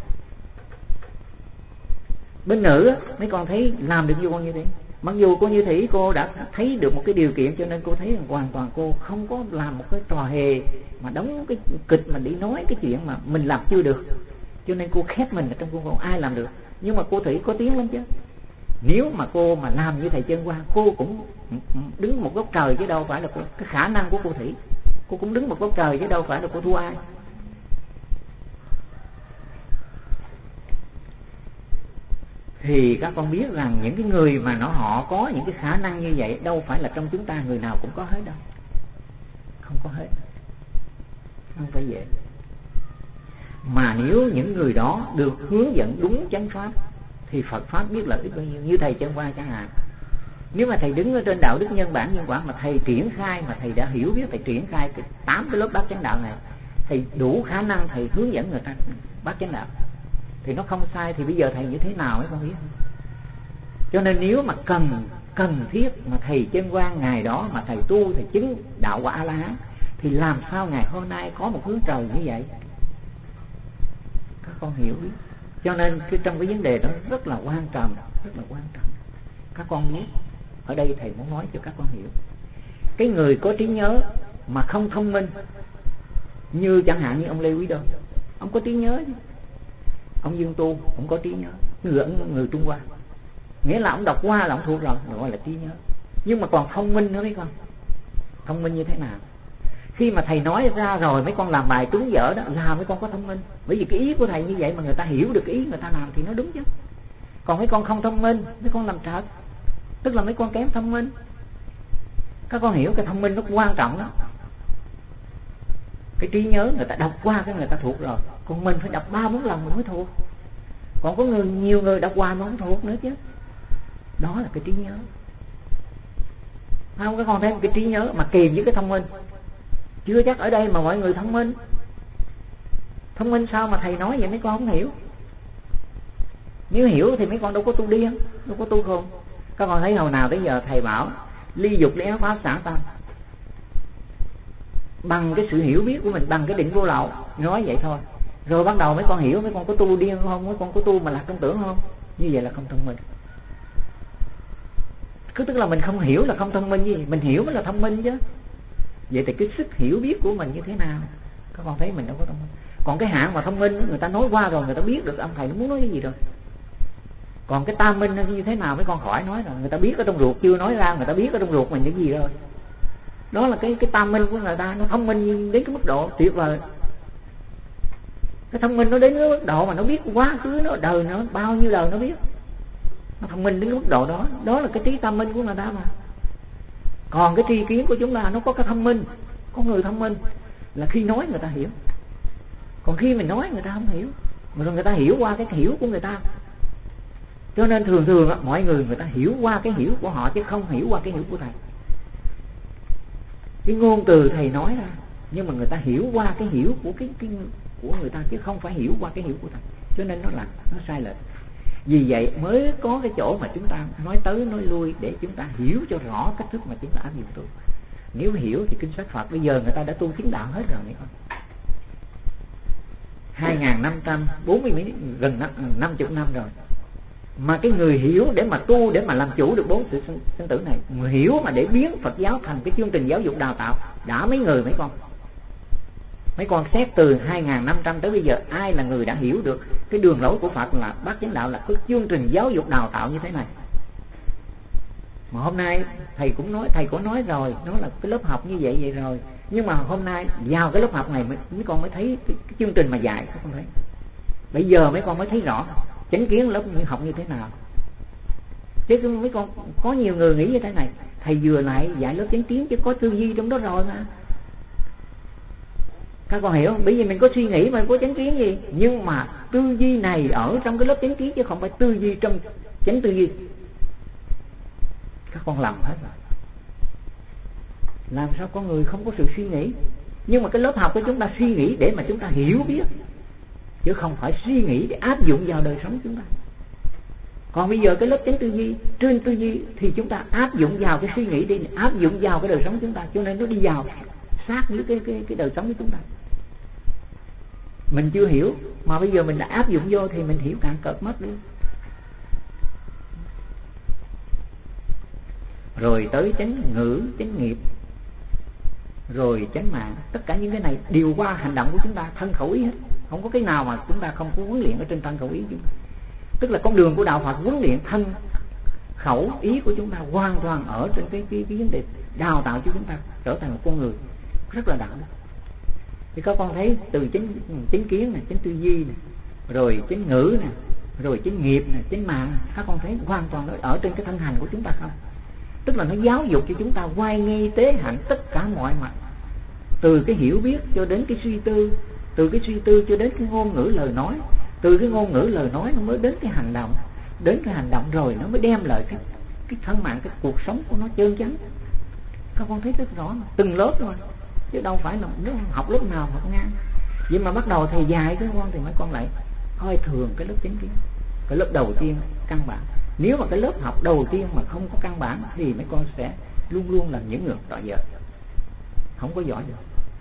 bên nữ mấy con thấy làm được như cô Như Thủy. Mặc dù cô Như Thủy cô đã thấy được một cái điều kiện, cho nên cô thấy rằng hoàn toàn cô không có làm một cái trò hề mà đóng cái kịch mà đi nói cái chuyện mà mình làm chưa được, cho nên cô khép mình ở trong cô ai làm được. Nhưng mà cô Thủy có tiếng lắm chứ. Nếu mà cô mà làm như thầy Chân Quang, cô cũng đứng một góc trời chứ đâu phải là cái khả năng của cô Thủy, cô cũng đứng một góc trời chứ đâu phải là cô thua ai. Thì các con biết rằng những cái người mà họ có những cái khả năng như vậy đâu phải là trong chúng ta người nào cũng có hết đâu, không có hết, không phải vậy. Mà nếu những người đó được hướng dẫn đúng chánh pháp thì Phật pháp biết lợi ích bao nhiêu. Như thầy Chân Quang chẳng hạn, nếu mà thầy đứng ở trên đạo đức nhân bản nhân quả mà thầy triển khai, mà thầy đã hiểu biết, thầy triển khai 8 cái lớp bát chánh đạo này, thầy đủ khả năng thầy hướng dẫn người ta bát chánh đạo thì nó không sai. Thì bây giờ thầy như thế nào ấy không biết. Cho nên nếu mà cần thiết mà thầy Chân Quang ngày đó mà thầy tu, thầy chứng đạo quả A-la-hán, thì làm sao ngày hôm nay có một hướng trời như vậy? Các con hiểu biết. Cho nên trong cái vấn đề đó rất là quan trọng, rất là quan trọng. Các con biết, ở đây thầy muốn nói cho các con hiểu. Cái người có trí nhớ mà không thông minh, như chẳng hạn như ông Lê Quý Đôn, ông có trí nhớ chứ. Ông Dương Tu, ông có trí nhớ, người Trung Hoa, nghĩa là ông đọc qua là ông thuộc rồi, gọi là trí nhớ. Nhưng mà còn thông minh nữa mấy con. Thông minh như thế nào? Khi mà thầy nói ra rồi mấy con làm bài trúng dở đó là mấy con có thông minh. Bởi vì cái ý của thầy như vậy mà người ta hiểu được cái ý người ta làm thì nó đúng chứ. Còn mấy con không thông minh, mấy con làm trật, tức là mấy con kém thông minh. Các con hiểu cái thông minh nó quan trọng đó. Cái trí nhớ người ta đọc qua cái người ta thuộc rồi, còn mình phải đọc 3-4 lần mình mới thuộc. Còn có nhiều người đọc hoài mà không thuộc nữa chứ. Đó là cái trí nhớ. Không, các con thấy một cái trí nhớ mà kèm với cái thông minh. Chưa chắc ở đây mà mọi người thông minh. Thông minh sao mà thầy nói vậy mấy con không hiểu. Nếu hiểu thì mấy con đâu có tu điên, đâu có tu khùng. Các con thấy hồi nào tới giờ thầy bảo ly dục ly ác pháp xả tâm. Bằng cái sự hiểu biết của mình, bằng cái định vô lậu, nói vậy thôi. Rồi bắt đầu mấy con hiểu, mấy con có tu điên không, mấy con có tu mà lạc trong tưởng không? Như vậy là không thông minh. Tức là mình không hiểu là không thông minh gì, mình hiểu mới là thông minh chứ. Vậy thì cái sức hiểu biết của mình như thế nào? Các con thấy mình đâu có thông minh. Còn cái hạng mà thông minh, người ta nói qua rồi, người ta biết được ông thầy nó muốn nói cái gì rồi. Còn cái tam minh như thế nào mấy con khỏi nói rồi. Người ta biết ở trong ruột chưa nói ra, người ta biết ở trong ruột mình những gì rồi. Đó là cái tam minh của người ta. Nó thông minh đến cái mức độ tuyệt vời. Cái thông minh nó đến cái mức độ mà nó biết quá khứ nó, đời nó, bao nhiêu đời nó biết. Nó thông minh đến cái mức độ đó. Đó là cái trí tam minh của người ta mà. Còn cái tri kiến của chúng ta nó có cái thông minh. Có người thông minh là khi nói người ta hiểu. Còn khi mình nói người ta không hiểu. Mà người ta hiểu qua cái hiểu của người ta. Cho nên thường mọi người ta hiểu qua cái hiểu của họ chứ không hiểu qua cái hiểu của thầy. Cái ngôn từ thầy nói ra, nhưng mà người ta hiểu qua cái hiểu của của người ta chứ không phải hiểu qua cái hiểu của thầy. Cho nên nó sai lệch. Vì vậy mới có cái chỗ mà chúng ta nói tới nói lui để chúng ta hiểu cho rõ cách thức mà chúng ta áp dụng tu. Nếu hiểu thì kinh sách Phật bây giờ người ta đã tu chứng đạo hết rồi, 2540 mấy, gần 50 năm rồi. Mà cái người hiểu để mà tu, để mà làm chủ được 4 sự sinh tử này, người hiểu mà để biến Phật giáo thành cái chương trình giáo dục đào tạo đã mấy người mấy con. Mấy con xét từ 2500 tới bây giờ ai là người đã hiểu được cái đường lối của Phật là Bát Chánh Đạo là cái chương trình giáo dục đào tạo như thế này. Mà hôm nay thầy cũng nói rồi, nó là cái lớp học như vậy rồi. Nhưng mà hôm nay vào cái lớp học này mấy con mới thấy cái chương trình mà dạy, các con thấy. Bây giờ mấy con mới thấy rõ chánh kiến lớp học như thế nào. Chứ mấy con có nhiều người nghĩ như thế này, thầy vừa lại dạy lớp chánh kiến chứ có tư duy trong đó rồi mà. Các con hiểu không? Bởi vì mình có suy nghĩ mà có chánh kiến gì. Nhưng mà tư duy này ở trong cái lớp chánh kiến chứ không phải tư duy trong chánh tư duy. Các con làm hết rồi. Làm sao có người không có sự suy nghĩ? Nhưng mà cái lớp học của chúng ta suy nghĩ để mà chúng ta hiểu biết, chứ không phải suy nghĩ để áp dụng vào đời sống chúng ta. Còn bây giờ cái lớp chánh tư duy, trên tư duy thì chúng ta áp dụng vào cái suy nghĩ để áp dụng vào cái đời sống chúng ta, cho nên nó đi vào sát với cái đời sống của chúng ta. Mình chưa hiểu mà bây giờ mình đã áp dụng vô thì mình hiểu cạn cợt mất đi. Rồi tới chánh ngữ, chánh nghiệp, rồi chánh mạng, tất cả những cái này đều qua hành động của chúng ta, thân khẩu ý hết. Không có cái nào mà chúng ta không có huấn luyện ở trên thân khẩu ý chúng ta. Tức là con đường của đạo Phật huấn luyện thân khẩu ý của chúng ta hoàn toàn ở trên cái vấn đề đào tạo cho chúng ta trở thành một con người rất là đạo đức. Thì các con thấy từ chánh kiến này, chánh tư duy này, rồi chánh ngữ này, rồi chánh nghiệp này, chánh mạng, các con thấy hoàn toàn ở trên cái thân hành của chúng ta không? Tức là nó giáo dục cho chúng ta oai nghi tế hạnh tất cả mọi mặt, từ cái hiểu biết cho đến cái suy tư, từ cái suy tư cho đến cái ngôn ngữ lời nói, từ cái ngôn ngữ lời nói nó mới đến cái hành động, đến cái hành động rồi nó mới đem lại cái thân mạng, cái cuộc sống của nó trơn chắn. Các con thấy rất rõ mà, từng lớp thôi, chứ đâu phải là học lớp nào học ngang. Vậy mà bắt đầu thầy dạy các con thì mấy con lại coi thường cái lớp chánh kiến, cái lớp đầu tiên căn bản. Nếu mà cái lớp học đầu tiên mà không có căn bản thì mấy con sẽ luôn luôn là những người đòi vợ, không có giỏi được.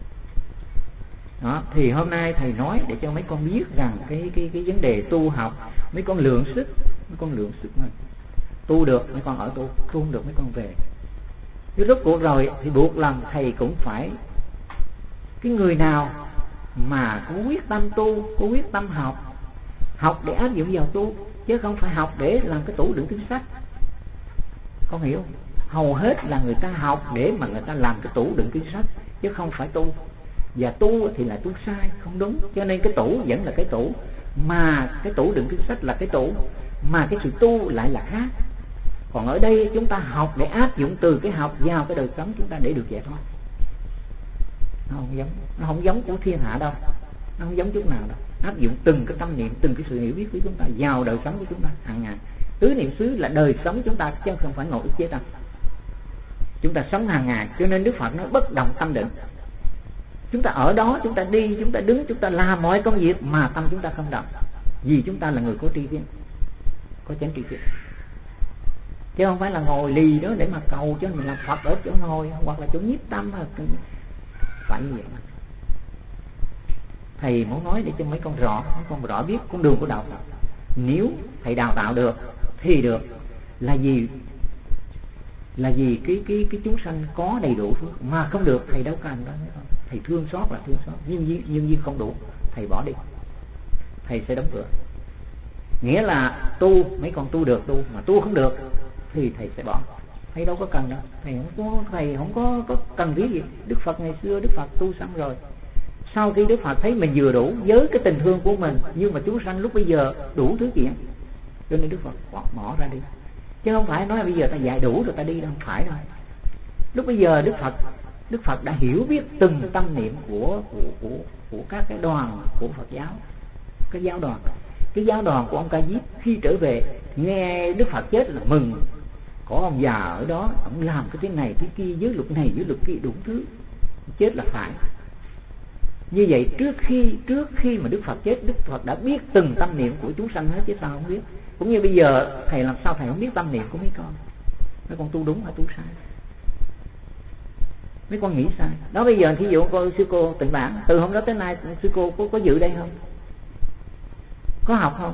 Đó, thì hôm nay thầy nói để cho mấy con biết rằng cái vấn đề tu học, mấy con lượng sức mình. Tu được mấy con ở tu không được mấy con về. Chứ rốt cuộc rồi thì buộc lòng thầy cũng phải, cái người nào mà có quyết tâm tu, có quyết tâm học để áp dụng vào tu, chứ không phải học để làm cái tủ đựng kinh sách. Con hiểu không? Hầu hết là người ta học để mà người ta làm cái tủ đựng kinh sách, chứ không phải tu. Và tu thì là tu sai, không đúng. Cho nên cái tủ vẫn là cái tủ, mà cái tủ đựng kinh sách là cái tủ, mà cái sự tu lại là khác. Còn ở đây chúng ta học để áp dụng từ cái học vào cái đời sống chúng ta để được giải thoát. Nó không giống của thiên hạ đâu, nó không giống chút nào đâu. Áp dụng từng cái tâm niệm, từng cái sự hiểu biết của chúng ta vào đời sống của chúng ta hàng ngày. Tứ niệm xứ là đời sống chúng ta chứ không phải ngồi ức chế tâm. Chúng ta sống hàng ngày, cho nên Đức Phật nói bất động tâm định. Chúng ta ở đó, chúng ta đi, chúng ta đứng, chúng ta làm mọi công việc mà tâm chúng ta không động, vì chúng ta là người có tri kiến, có chánh tri kiến. chứ không phải là ngồi lì đó để mà cầu cho mình làm Phật ở chỗ ngồi hoặc là chỗ nhiếp tâm, phải như vậy. Thầy muốn nói để cho mấy con rõ biết con đường của đạo Phật. Nếu thầy đào tạo được thì được, là gì cái chúng sanh có đầy đủ phước, mà không được thầy đâu cần đó. Thầy thương xót là thương xót, nhưng nhiên không đủ thầy bỏ đi, thầy sẽ đóng cửa. Nghĩa là tu, mấy con tu được tu, mà tu không được thì thầy sẽ bỏ. Thầy đâu có cần đâu, thầy không có cần thiết gì. Đức Phật ngày xưa Đức Phật tu xong rồi, sau khi Đức Phật thấy mình vừa đủ với cái tình thương của mình, nhưng mà chúng sanh lúc bây giờ đủ thứ chuyện, cho nên Đức Phật bỏ ra đi. Chứ không phải nói bây giờ ta dạy đủ rồi ta đi đâu, không phải đâu. Lúc bây giờ Đức Phật đã hiểu biết từng tâm niệm của các cái đoàn của Phật giáo, cái giáo đoàn của ông Ca Diếp khi trở về nghe Đức Phật chết là mừng. Có ông già ở đó, ông làm cái thế này thế kia, dưới luật này dưới luật kia đủ thứ, chết là phải. Như vậy trước khi mà Đức Phật chết, Đức Phật đã biết từng tâm niệm của chúng sanh hết, chứ sao không biết. Cũng như bây giờ thầy làm sao thầy không biết tâm niệm của mấy con tu đúng hay tu sai, mấy con nghĩ sai đó. Bây giờ thí dụ sư cô Tịnh Bản từ hôm đó tới nay sư cô có dự đây không, có học không?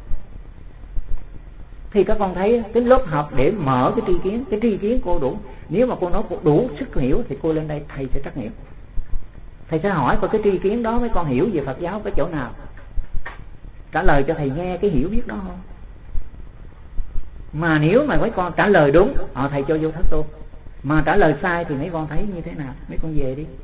Thì các con thấy cái lớp học để mở cái tri kiến cô đủ. Nếu mà cô nói cô đủ sức hiểu thì cô lên đây thầy sẽ trắc nghiệm. Thầy sẽ hỏi coi cái tri kiến đó mấy con hiểu về Phật giáo cái chỗ nào, trả lời cho thầy nghe cái hiểu biết đó không. Mà nếu mà mấy con trả lời đúng, thầy cho vô thất tu. Mà trả lời sai thì mấy con thấy như thế nào, mấy con về đi.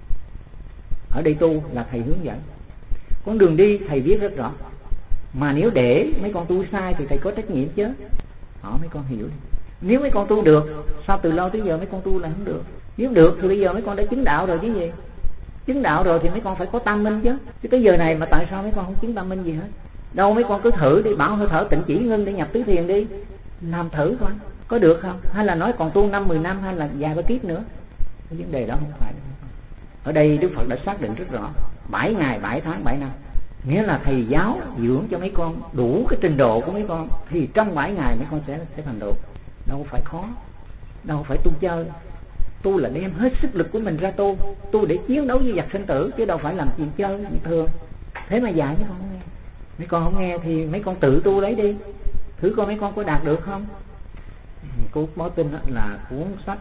Ở đây tu là thầy hướng dẫn, con đường đi thầy viết rất rõ. Mà nếu để mấy con tu sai thì thầy có trách nhiệm chứ. Mấy con hiểu đi. Nếu mấy con tu được, sao từ lâu tới giờ mấy con tu là không được? Nếu được thì bây giờ mấy con đã chứng đạo rồi chứ gì. Chứng đạo rồi thì mấy con phải có tam minh chứ. Chứ tới giờ này mà tại sao mấy con không chứng tam minh gì hết? Đâu mấy con cứ thử đi, bảo hơi thở tịnh chỉ ngưng để nhập tứ thiền đi. Làm thử coi, có được không? Hay là nói còn tu 5-10 năm hay là vài ba kiếp nữa? Cái vấn đề đó không phải. Ở đây Đức Phật đã xác định rất rõ, 7 ngày, 7 tháng, 7 năm. Nghĩa là thầy giáo dưỡng cho mấy con đủ cái trình độ của mấy con thì trong 7 ngày mấy con sẽ thành độ. Đâu phải khó, đâu phải tu chơi. Tu là đem hết sức lực của mình ra tu để chiến đấu với giặc sinh tử, chứ đâu phải làm chuyện chơi như thường. Thế mà dạy mấy con không nghe. Mấy con không nghe thì mấy con tự tu lấy đi, thử coi mấy con có đạt được không. Cuốn báo tin là cuốn sách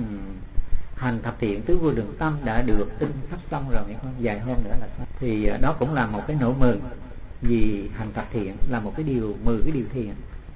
Hành Thập Thiện Tứ Vô Lượng Tâm đã được in sắp xong rồi, mấy con vài hôm nữa là xong. Thì đó cũng là một cái nỗi mừng, vì Hành Thập Thiện là một cái điều, 10 cái điều thiền,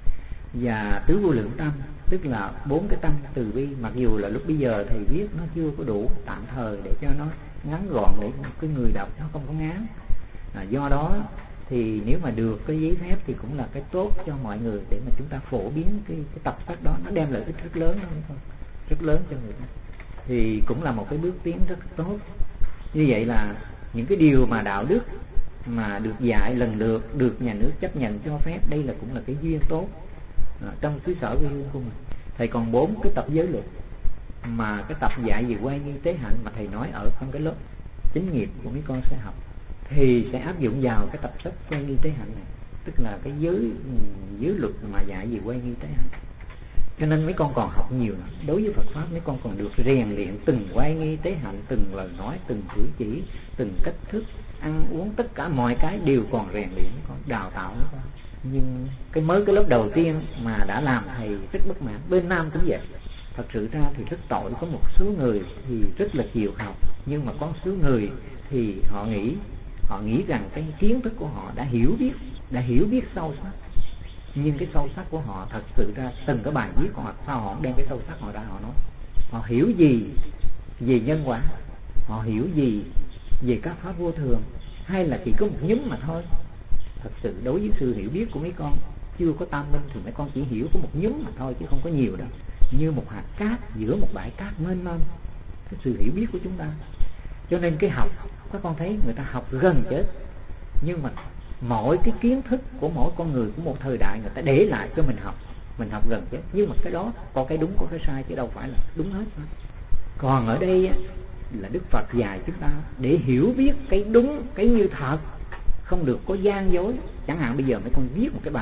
và Tứ Vô Lượng Tâm tức là 4 cái tâm từ bi. Mặc dù là lúc bây giờ thầy viết nó chưa có đủ, tạm thời để cho nó ngắn gọn để cái người đọc nó không có ngán. Do đó thì nếu mà được cái giấy phép thì cũng là cái tốt cho mọi người, để mà chúng ta phổ biến cái tập sách đó. Nó đem lợi ích rất lớn đó, rất lớn cho người ta. Thì cũng là một cái bước tiến rất tốt. Như vậy là những cái điều mà đạo đức mà được dạy lần lượt được nhà nước chấp nhận cho phép, đây là cũng là cái duyên tốt trong xứ sở quê hương của mình. Thầy còn 4 cái tập giới luật, mà cái tập dạy về quay nghi tế hạnh mà thầy nói ở trong cái lớp chính nghiệp của mấy con sẽ học, thì sẽ áp dụng vào cái tập sách quay nghi tế hạnh này, tức là cái giới luật mà dạy về quay nghi tế hạnh. Cho nên mấy con còn học nhiều lắm. Đối với Phật pháp mấy con còn được rèn luyện từng quay nghi tế hạnh, từng lời nói, từng cử chỉ, từng cách thức ăn uống, tất cả mọi cái đều còn rèn luyện mấy con, đào tạo mấy con. Nhưng cái lớp đầu tiên mà đã làm thầy rất bất mãn. Bên Nam cũng vậy. Thật sự ra thì rất tội, có một số người thì rất là chịu học, nhưng mà có số người thì họ nghĩ rằng cái kiến thức của họ đã hiểu biết sâu sắc. Nhưng cái sâu sắc của họ thật sự ra từng cái bài viết của họ, sao họ đem cái sâu sắc họ ra họ nói. Họ hiểu gì về nhân quả, họ hiểu gì về các pháp vô thường, hay là chỉ có một nhúm mà thôi. Thật sự đối với sự hiểu biết của mấy con chưa có tam minh thì mấy con chỉ hiểu có một nhúm mà thôi, chứ không có nhiều đâu. Như một hạt cát giữa một bãi cát mênh mông, cái sự hiểu biết của chúng ta. Cho nên cái học, các con thấy người ta học gần chết, nhưng mà mỗi cái kiến thức của mỗi con người của một thời đại người ta để lại cho mình học gần chết. Nhưng mà cái đó có cái đúng có cái sai, chứ đâu phải là đúng hết. Còn ở đây là Đức Phật dạy chúng ta để hiểu biết cái đúng, cái như thật, không được có gian dối. Chẳng hạn bây giờ mấy con viết một cái bài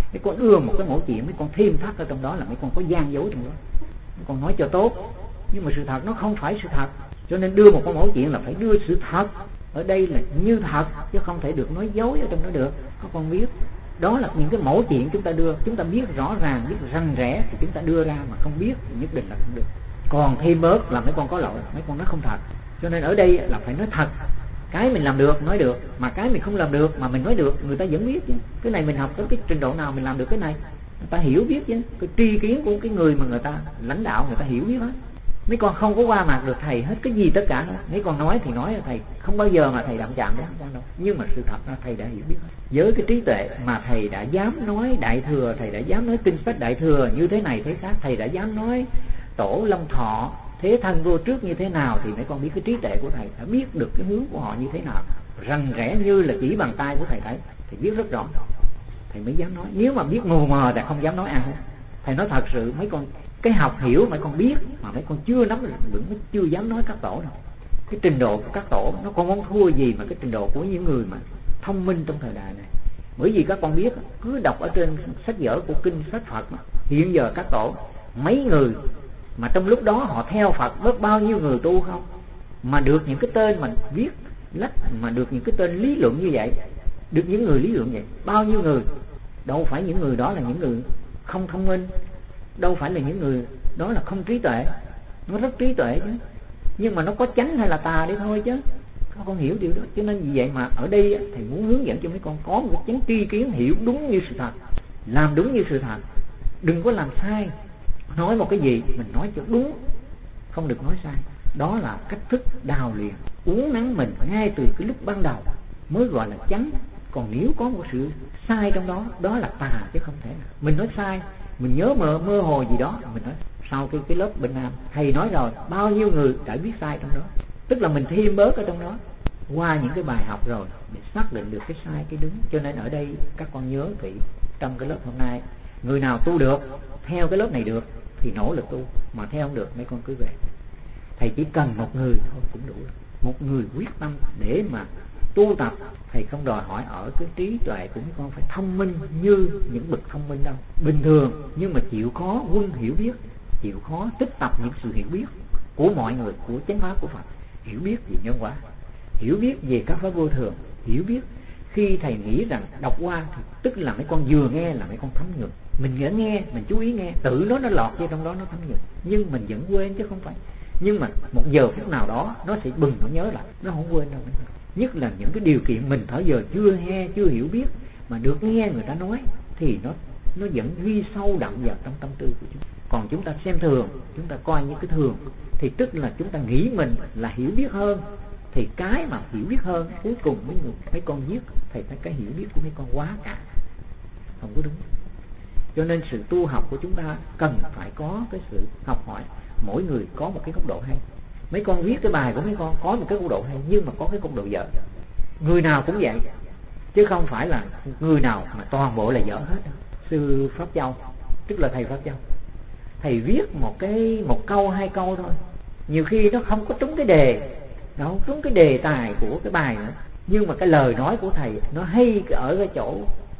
Mấy con ưa một cái mẫu chuyện, mấy con thêm thắt ở trong đó là mấy con có gian dối trong đó. Mấy con nói cho tốt, nhưng mà sự thật nó không phải sự thật. Cho nên đưa một con mẫu chuyện là phải đưa sự thật ở đây là như thật, chứ không thể được nói dối ở trong đó được. Các con biết, đó là những cái mẫu chuyện chúng ta đưa, chúng ta biết rõ ràng, biết rành rẽ thì chúng ta đưa ra, mà không biết thì nhất định là không được. Còn thêm bớt là mấy con có lỗi, mấy con nói không thật. Cho nên ở đây là phải nói thật. Cái mình làm được nói được, mà cái mình không làm được mà mình nói được, người ta vẫn biết chứ. Cái này mình học tới cái trình độ nào mình làm được cái này, người ta hiểu biết chứ. Cái tri kiến của cái người mà người ta lãnh đạo, người ta hiểu biết hết. Mấy con không có qua mặt được thầy hết cái gì tất cả hết. Mấy con nói thì nói là thầy không bao giờ mà thầy đụng chạm đến con đâu. Nhưng mà sự thật là thầy đã hiểu biết hết. Với cái trí tuệ mà thầy đã dám nói Đại Thừa, thầy đã dám nói kinh sách Đại Thừa như thế này thế khác, thầy đã dám nói Tổ Long Thọ thế thân vô trước như thế nào, thì mấy con biết cái trí tuệ của thầy đã biết được cái hướng của họ như thế nào, rành rẽ như là chỉ bàn tay của thầy thấy, thầy biết rất rõ, thầy mới dám nói. Nếu mà biết mù mờ thì không dám nói ai hết. Thầy nói thật sự, mấy con cái học hiểu mấy con biết mà mấy con chưa nắm được vững, mới chưa dám nói các tổ đâu. Cái trình độ của các tổ nó còn không thua gì mà cái trình độ của những người mà thông minh trong thời đại này. Bởi vì các con biết, cứ đọc ở trên sách vở của kinh sách Phật mà, hiện giờ các tổ mấy người mà trong lúc đó họ theo Phật biết bao nhiêu người tu không, mà được những cái tên mình viết lách, mà được những cái tên lý luận như vậy, được những người lý luận vậy, bao nhiêu người. Đâu phải những người đó là những người không thông minh, đâu phải là những người đó là không trí tuệ, nó rất trí tuệ chứ, nhưng mà nó có chánh hay là tà đấy thôi chứ. Các con hiểu điều đó. Cho nên vì vậy mà ở đây thầy muốn hướng dẫn cho mấy con có một cái chánh tri kiến, hiểu đúng như sự thật, làm đúng như sự thật, đừng có làm sai. Nói một cái gì mình nói cho đúng, không được nói sai. Đó là cách thức đào luyện, uốn nắn mình ngay từ cái lúc ban đầu mới gọi là chánh. Còn nếu có một sự sai trong đó, đó là tà chứ không thể nào. Mình nói sai, mình nhớ mơ hồ gì đó, mình nói sau cái lớp Bình Nam thầy nói rồi, bao nhiêu người đã biết sai trong đó, tức là mình thêm bớt ở trong đó qua những cái bài học rồi để xác định được cái sai cái đúng. Cho nên ở đây các con nhớ kỹ, trong cái lớp hôm nay, người nào tu được theo cái lớp này được thì nỗ lực tu, mà theo không được mấy con cứ về. Thầy chỉ cần một người thôi cũng đủ, một người quyết tâm để mà tu tập. Thầy không đòi hỏi ở cái trí tuệ của mấy con phải thông minh như những bậc thông minh đâu, bình thường, nhưng mà chịu khó quân hiểu biết, chịu khó tích tập những sự hiểu biết của mọi người, của chánh pháp của Phật, hiểu biết về nhân quả, hiểu biết về các pháp vô thường, hiểu biết. Khi thầy nghĩ rằng đọc qua thì tức là mấy con vừa nghe là mấy con thấm nhuần. Mình nghe, mình chú ý nghe, tự nó lọt vô trong đó, nó thấm nhuần, nhưng mình vẫn quên chứ không phải. Nhưng mà một giờ phút nào đó nó sẽ bừng, nó nhớ lại, nó không quên đâu. Nhất là những cái điều kiện mình thở giờ chưa nghe, chưa hiểu biết mà được nghe người ta nói thì nó vẫn ghi sâu đậm vào trong tâm tư của chúng. Còn chúng ta xem thường, chúng ta coi những cái thường thì tức là chúng ta nghĩ mình là hiểu biết hơn, thì cái mà hiểu biết hơn cuối cùng mấy con giết thầy thấy cái hiểu biết của mấy con quá cả, không có đúng. Cho nên sự tu học của chúng ta cần phải có cái sự học hỏi, mỗi người có một cái góc độ hay. Mấy con viết cái bài của mấy con có một cái góc độ hay, nhưng mà có cái góc độ dở. Người nào cũng vậy, chứ không phải là người nào mà toàn bộ là dở hết. Sư Pháp Châu, tức là thầy Pháp Châu, thầy viết một câu hai câu thôi, nhiều khi nó không có trúng cái đề, nó không trúng cái đề tài của cái bài nữa, nhưng mà cái lời nói của thầy nó hay ở cái chỗ,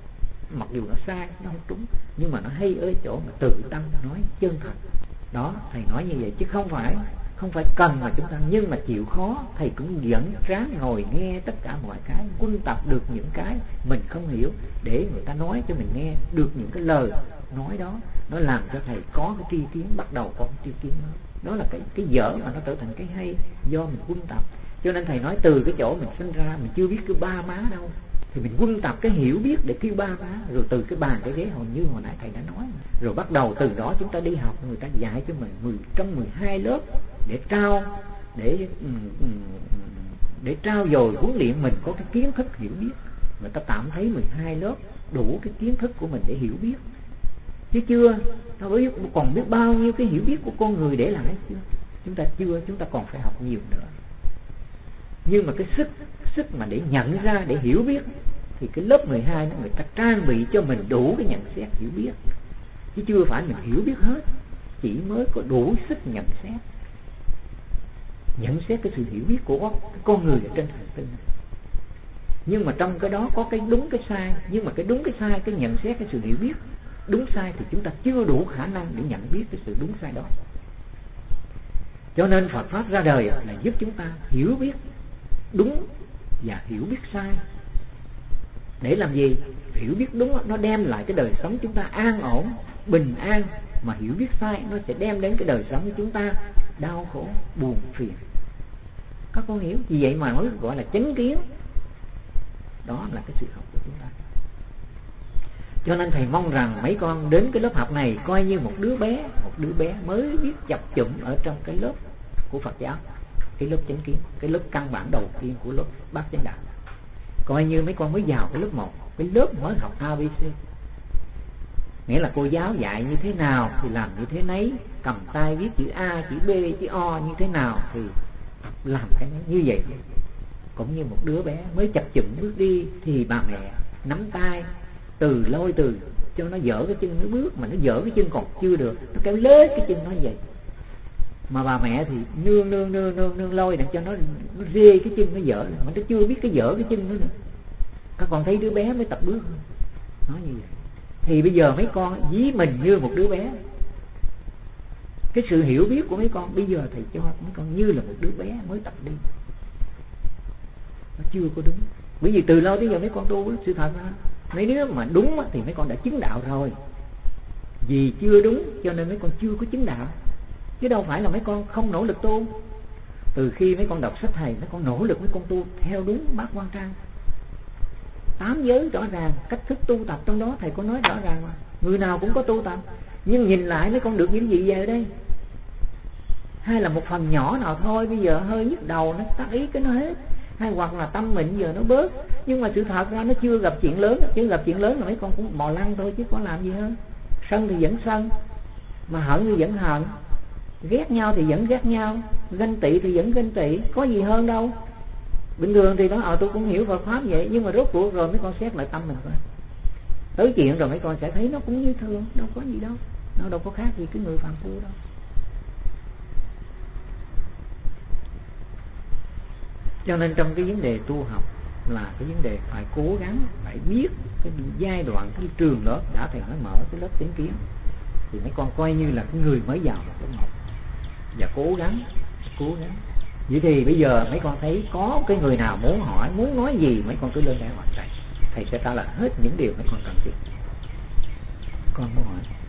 mặc dù nó sai, nó không trúng, nhưng mà nó hay ở cái chỗ mà tự tâm nói chân thật. Đó, thầy nói như vậy chứ không phải cần mà chúng ta, nhưng mà chịu khó thầy cũng vẫn ráng ngồi nghe tất cả mọi cái, quân tập được những cái mình không hiểu để người ta nói cho mình nghe được những cái lời nói đó, nó làm cho thầy có cái tri kiến, bắt đầu có cái tri kiến đó. Đó là cái dở mà nó trở thành cái hay do mình quân tập. Cho nên thầy nói từ cái chỗ mình sinh ra mình chưa biết cái ba má đâu, thì mình quân tập cái hiểu biết để kêu ba má, rồi từ cái bàn cái ghế như hồi nãy thầy đã nói, rồi bắt đầu từ đó chúng ta đi học, người ta dạy cho mình trong 12 lớp để trao dồi huấn luyện mình có cái kiến thức hiểu biết. Người ta tạm thấy 12 lớp đủ cái kiến thức của mình để hiểu biết, chứ chưa còn biết bao nhiêu cái hiểu biết của con người để lại chúng ta còn phải học nhiều nữa. Nhưng mà cái sức mà để nhận ra, để hiểu biết thì cái lớp 12 nó người ta trang bị cho mình đủ cái nhận xét hiểu biết, chứ chưa phải mình hiểu biết hết, chỉ mới có đủ sức nhận xét cái sự hiểu biết của cái con người ở trên hành tinh này. Nhưng mà trong cái đó có cái đúng cái sai. Nhưng mà cái đúng cái sai, cái nhận xét, cái sự hiểu biết đúng sai thì chúng ta chưa đủ khả năng để nhận biết cái sự đúng sai đó. Cho nên Phật Pháp ra đời là giúp chúng ta hiểu biết đúng và hiểu biết sai. Để làm gì? Hiểu biết đúng nó đem lại cái đời sống chúng ta an ổn, bình an. Mà hiểu biết sai nó sẽ đem đến cái đời sống của chúng ta đau khổ, buồn phiền. Các con hiểu? Vì vậy mà mới gọi là chánh kiến. Đó là cái sự học của chúng ta. Cho nên thầy mong rằng mấy con đến cái lớp học này coi như một đứa bé mới biết chập chụm ở trong cái lớp của Phật giáo, cái lớp chánh kiến, cái lớp căn bản đầu tiên của lớp Bát Chánh Đạo. Coi như mấy con mới vào cái lớp 1, cái lớp mới học ABC. Nghĩa là cô giáo dạy như thế nào thì làm như thế nấy, cầm tay viết chữ A, chữ B, chữ O như thế nào thì làm cái như vậy. Cũng như một đứa bé mới chập chụm bước đi thì bà mẹ nắm tay lôi từ cho nó dở cái chân, nó bước mà nó dở cái chân còn chưa được, nó kéo lết cái chân nó vậy. Mà bà mẹ thì nương lôi để cho nó rê cái chân nó dở, mà nó chưa biết cái dở cái chân nữa. Các con thấy đứa bé mới tập bước không? Nói như vậy. Thì bây giờ mấy con ví mình như một đứa bé. Cái sự hiểu biết của mấy con bây giờ thầy cho mấy con như là một đứa bé mới tập đi. Nó chưa có đúng. Bởi vì từ lâu tới giờ mấy con tu sự thật ra, mấy đứa mà đúng thì mấy con đã chứng đạo rồi. Vì chưa đúng cho nên mấy con chưa có chứng đạo. Chứ đâu phải là mấy con không nỗ lực tu. Từ khi mấy con đọc sách thầy, mấy con nỗ lực mấy con tu theo đúng Bát Quan Trai. 8 giới rõ ràng, cách thức tu tập trong đó thầy có nói rõ ràng mà. Người nào cũng có tu tập. Nhưng nhìn lại mấy con được những gì về ở đây? Hay là một phần nhỏ nào thôi, bây giờ hơi nhức đầu nó tác ý cái nó hết. Hay hoặc là tâm mình giờ nó bớt. Nhưng mà sự thật ra nó chưa gặp chuyện lớn. Chứ gặp chuyện lớn là mấy con cũng bò lăn thôi chứ có làm gì hơn. Sân thì vẫn sân, mà hận thì vẫn hận, ghét nhau thì vẫn ghét nhau, ganh tị thì vẫn ganh tị. Có gì hơn đâu. Bình thường thì nói tôi cũng hiểu Phật Pháp vậy. Nhưng mà rốt cuộc rồi mấy con xét lại tâm mình coi. Tới chuyện rồi mấy con sẽ thấy nó cũng như thường. Đâu có gì đâu. Nó đâu có khác gì cái người phàm phu đâu. Cho nên trong cái vấn đề tu học là cái vấn đề phải cố gắng, phải biết cái giai đoạn, cái trường lớp đã thầy nói mở cái lớp chánh kiến. Thì mấy con coi như là cái người mới vào lớp 1. Và cố gắng. Vậy thì bây giờ mấy con thấy có cái người nào muốn hỏi, muốn nói gì, mấy con cứ lên đây hỏi thầy. Thầy sẽ trả lời hết những điều mấy con cần biết. Con muốn hỏi.